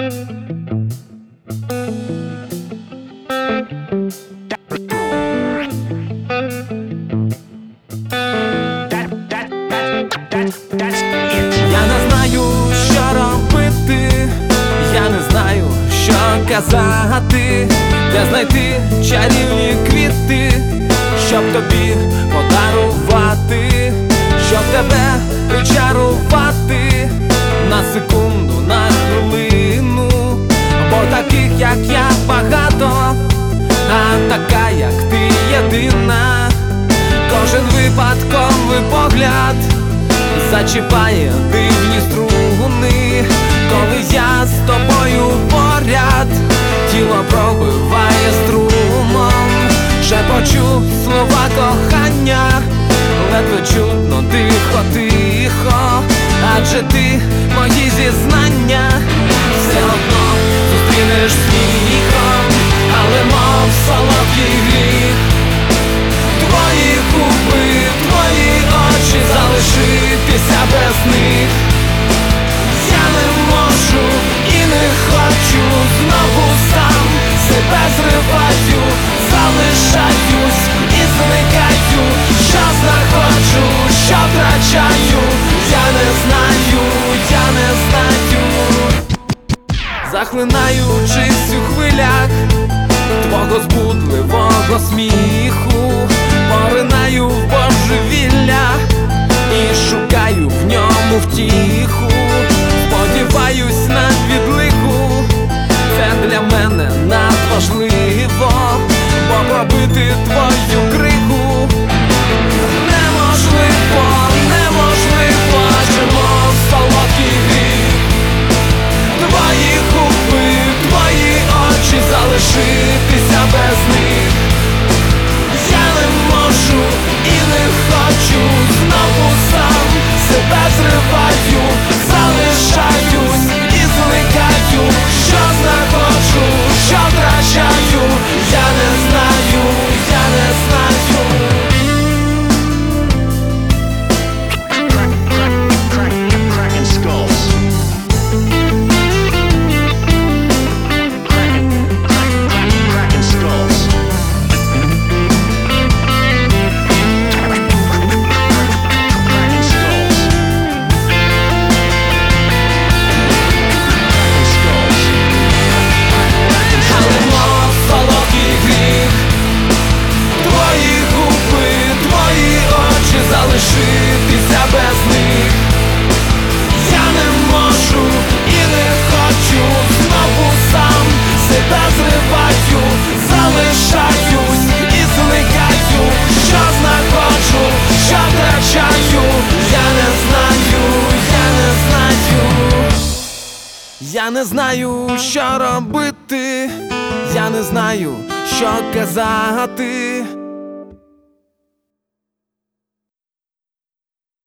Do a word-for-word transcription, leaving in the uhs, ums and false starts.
Я не знаю, що робити, я не знаю, що казати, де знайти чарівні квіти, щоб тобі подарувати, щоб тебе причарувати на секунду, на хвилину. Бо таких, як я, багато, а така, як ти, єдина. Кожен випадковий погляд зачіпає дивні струни. Коли я з тобою поряд, тіло пробиває струмом. Шепочу слова кохання, ледве чутно, тихо-тихо. Адже ти мої зізнання все одно зустрінеш сміхом, але мов солодкий гріх. Твої губи, твої очі, залишитися без них я не можу і не хочу. Знову сам себе зриваю, залишаюсь і зникаю. Що знаходжу, що втрачаю, я не знаю, я не знаю. Захлинаючись у хвилях твого збудливого сміху, поринаю в божевілля і шукаю в ньому втіху. Сподіваюсь на відлигу, це для мене надважливо, бо пробити твою кригу неможливо, неможливо, адже мов солодкий гріх. Твої губи, твої очі, залишитися без них я не можу і не хочу. Знову сам себе зриваю, залишаюсь і зникаю. Що знаходжу, що втрачаю, я не знаю, я не знаю. Cracking skulls. Cracking skulls. Cracking skulls. Cracking skulls. Але мов солодкий гріх. Твої губи, твої очі, залишитися без них я не можу і не хочу. Знову сам себе зриваю, залишаюсь і зникаю. Що знаходжу, що втрачаю, я не знаю, я не знаю. Я не знаю, що робити, я не знаю, що казати.